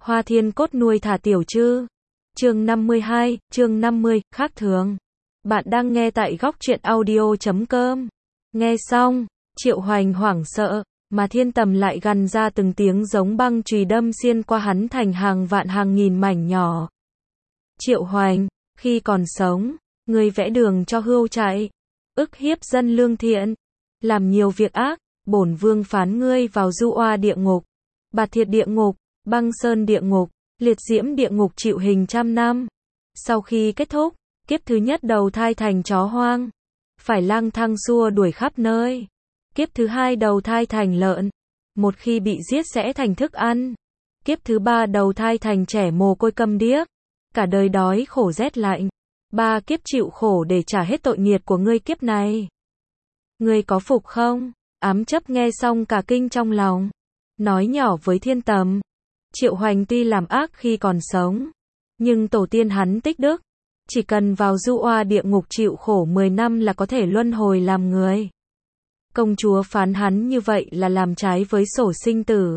Hoa Thiên Cốt nuôi thả tiểu trư. Chương 52, chương 50, khác thường. Bạn đang nghe tại góc truyện audio.com. Nghe xong, Triệu Hoành hoảng sợ, mà Thiên Tầm lại gằn ra từng tiếng giống băng chùy đâm xuyên qua hắn thành hàng vạn hàng nghìn mảnh nhỏ. Triệu Hoành, khi còn sống, ngươi vẽ đường cho hươu chạy, ức hiếp dân lương thiện, làm nhiều việc ác, bổn vương phán ngươi vào du oa địa ngục, bạt thiệt địa ngục, băng sơn địa ngục, liệt diễm địa ngục chịu hình 100 năm. Sau khi kết thúc, kiếp thứ nhất đầu thai thành chó hoang, phải lang thang xua đuổi khắp nơi. Kiếp thứ hai đầu thai thành lợn, một khi bị giết sẽ thành thức ăn. Kiếp thứ ba đầu thai thành trẻ mồ côi câm điếc, cả đời đói khổ rét lạnh. 3 kiếp chịu khổ để trả hết tội nghiệt của ngươi kiếp này. Ngươi có phục không? Ám chấp nghe xong cả kinh trong lòng, nói nhỏ với Thiên Tầm. Triệu Hoành tuy làm ác khi còn sống, nhưng tổ tiên hắn tích đức, chỉ cần vào du oa địa ngục chịu khổ 10 năm là có thể luân hồi làm người. Công chúa phán hắn như vậy là làm trái với sổ sinh tử.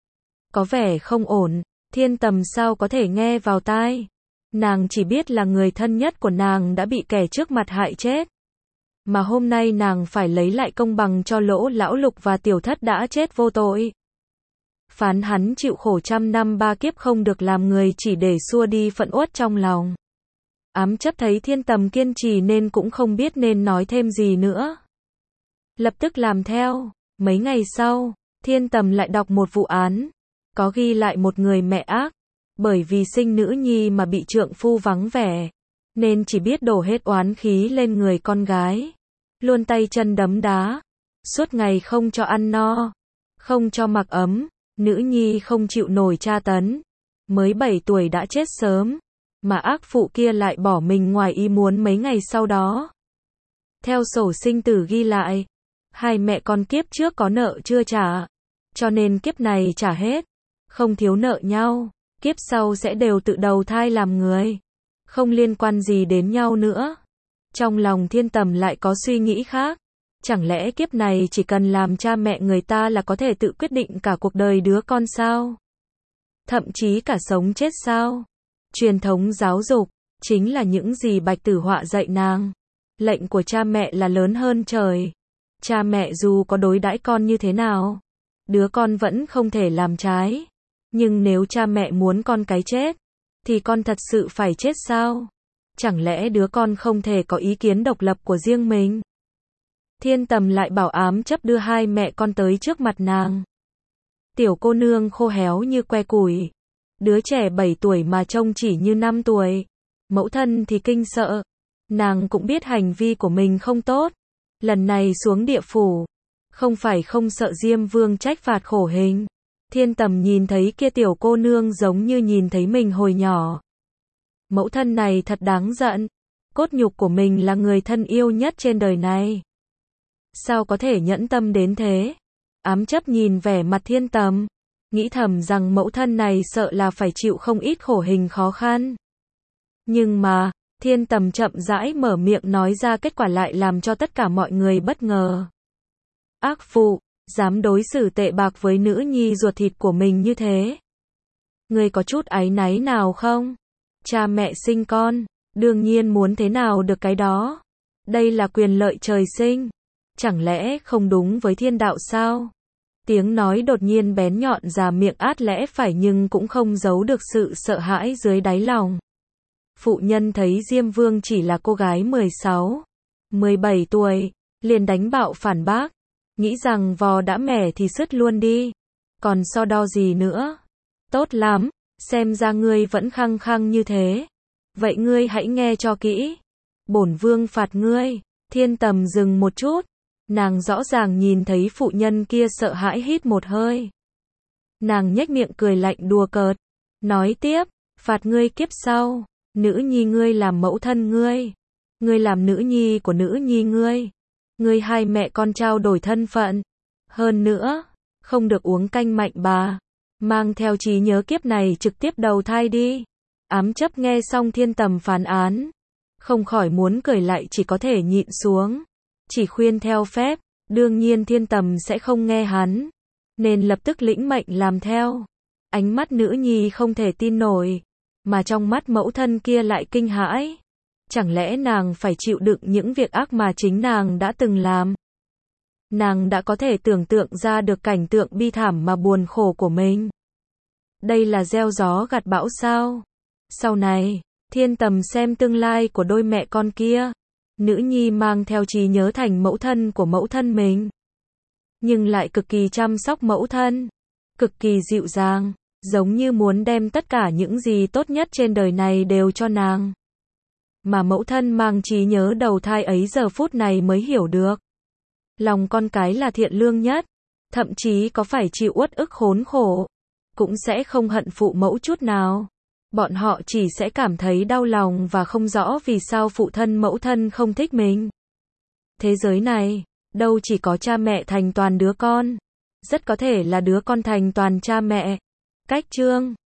Có vẻ không ổn, Thiên Tầm sao có thể nghe vào tai. Nàng chỉ biết là người thân nhất của nàng đã bị kẻ trước mặt hại chết. Mà hôm nay nàng phải lấy lại công bằng cho Lỗ Lão Lục và Tiểu Thất đã chết vô tội. Phán hắn chịu khổ 100 năm 3 kiếp không được làm người chỉ để xua đi phẫn uất trong lòng. Ám chấp thấy Thiên Tầm kiên trì nên cũng không biết nên nói thêm gì nữa. Lập tức làm theo. Mấy ngày sau, Thiên Tầm lại đọc một vụ án, có ghi lại một người mẹ ác, bởi vì sinh nữ nhi mà bị trượng phu vắng vẻ, nên chỉ biết đổ hết oán khí lên người con gái, luôn tay chân đấm đá, suốt ngày không cho ăn no, không cho mặc ấm, nữ nhi không chịu nổi tra tấn, mới 7 tuổi đã chết sớm, mà ác phụ kia lại bỏ mình ngoài ý muốn mấy ngày sau đó. Theo sổ sinh tử ghi lại, hai mẹ con kiếp trước có nợ chưa trả, cho nên kiếp này trả hết, không thiếu nợ nhau, kiếp sau sẽ đều tự đầu thai làm người, không liên quan gì đến nhau nữa. Trong lòng Thiên Tầm lại có suy nghĩ khác, chẳng lẽ kiếp này chỉ cần làm cha mẹ người ta là có thể tự quyết định cả cuộc đời đứa con sao? Thậm chí cả sống chết sao? Truyền thống giáo dục, chính là những gì Bạch Tử Họa dạy nàng. Lệnh của cha mẹ là lớn hơn trời. Cha mẹ dù có đối đãi con như thế nào, đứa con vẫn không thể làm trái. Nhưng nếu cha mẹ muốn con cái chết, thì con thật sự phải chết sao? Chẳng lẽ đứa con không thể có ý kiến độc lập của riêng mình? Thiên Tầm lại bảo ám chấp đưa hai mẹ con tới trước mặt nàng. Tiểu cô nương khô héo như que củi, đứa trẻ 7 tuổi mà trông chỉ như 5 tuổi. Mẫu thân thì kinh sợ, nàng cũng biết hành vi của mình không tốt. Lần này xuống địa phủ, không phải không sợ Diêm Vương trách phạt khổ hình. Thiên Tầm nhìn thấy kia tiểu cô nương giống như nhìn thấy mình hồi nhỏ. Mẫu thân này thật đáng giận, cốt nhục của mình là người thân yêu nhất trên đời này. Sao có thể nhẫn tâm đến thế? Ám chấp nhìn vẻ mặt Thiên Tầm, nghĩ thầm rằng mẫu thân này sợ là phải chịu không ít khổ hình khó khăn. Nhưng mà, Thiên Tầm chậm rãi mở miệng nói ra kết quả lại làm cho tất cả mọi người bất ngờ. Ác phụ, dám đối xử tệ bạc với nữ nhi ruột thịt của mình như thế. Ngươi có chút áy náy nào không? Cha mẹ sinh con, đương nhiên muốn thế nào được cái đó. Đây là quyền lợi trời sinh. Chẳng lẽ không đúng với thiên đạo sao? Tiếng nói đột nhiên bén nhọn ra miệng át lẽ phải nhưng cũng không giấu được sự sợ hãi dưới đáy lòng. Phụ nhân thấy Diêm Vương chỉ là cô gái 16, 17 tuổi, liền đánh bạo phản bác, nghĩ rằng vò đã mẻ thì sứt luôn đi, còn so đo gì nữa. Tốt lắm, xem ra ngươi vẫn khăng khăng như thế. Vậy ngươi hãy nghe cho kỹ. Bổn vương phạt ngươi. Thiên Tầm dừng một chút, nàng rõ ràng nhìn thấy phụ nhân kia sợ hãi hít một hơi. Nàng nhếch miệng cười lạnh đùa cợt, nói tiếp, phạt ngươi kiếp sau, nữ nhi ngươi làm mẫu thân ngươi làm nữ nhi của nữ nhi ngươi hai mẹ con trao đổi thân phận. Hơn nữa, không được uống canh mạnh bà, mang theo trí nhớ kiếp này trực tiếp đầu thai đi. Ám chấp nghe xong Thiên Tầm phán án, không khỏi muốn cười lại chỉ có thể nhịn xuống, chỉ khuyên theo phép, đương nhiên Thiên Tầm sẽ không nghe hắn, nên lập tức lĩnh mệnh làm theo. Ánh mắt nữ nhi không thể tin nổi, mà trong mắt mẫu thân kia lại kinh hãi. Chẳng lẽ nàng phải chịu đựng những việc ác mà chính nàng đã từng làm? Nàng đã có thể tưởng tượng ra được cảnh tượng bi thảm mà buồn khổ của mình. Đây là gieo gió gặt bão sao? Sau này, Thiên Tầm xem tương lai của đôi mẹ con kia. Nữ nhi mang theo trí nhớ thành mẫu thân của mẫu thân mình. Nhưng lại cực kỳ chăm sóc mẫu thân. Cực kỳ dịu dàng, giống như muốn đem tất cả những gì tốt nhất trên đời này đều cho nàng. Mà mẫu thân mang trí nhớ đầu thai ấy giờ phút này mới hiểu được. Lòng con cái là thiện lương nhất, thậm chí có phải chịu uất ức khốn khổ, cũng sẽ không hận phụ mẫu chút nào. Bọn họ chỉ sẽ cảm thấy đau lòng và không rõ vì sao phụ thân mẫu thân không thích mình. Thế giới này, đâu chỉ có cha mẹ thành toàn đứa con, rất có thể là đứa con thành toàn cha mẹ. Cách chương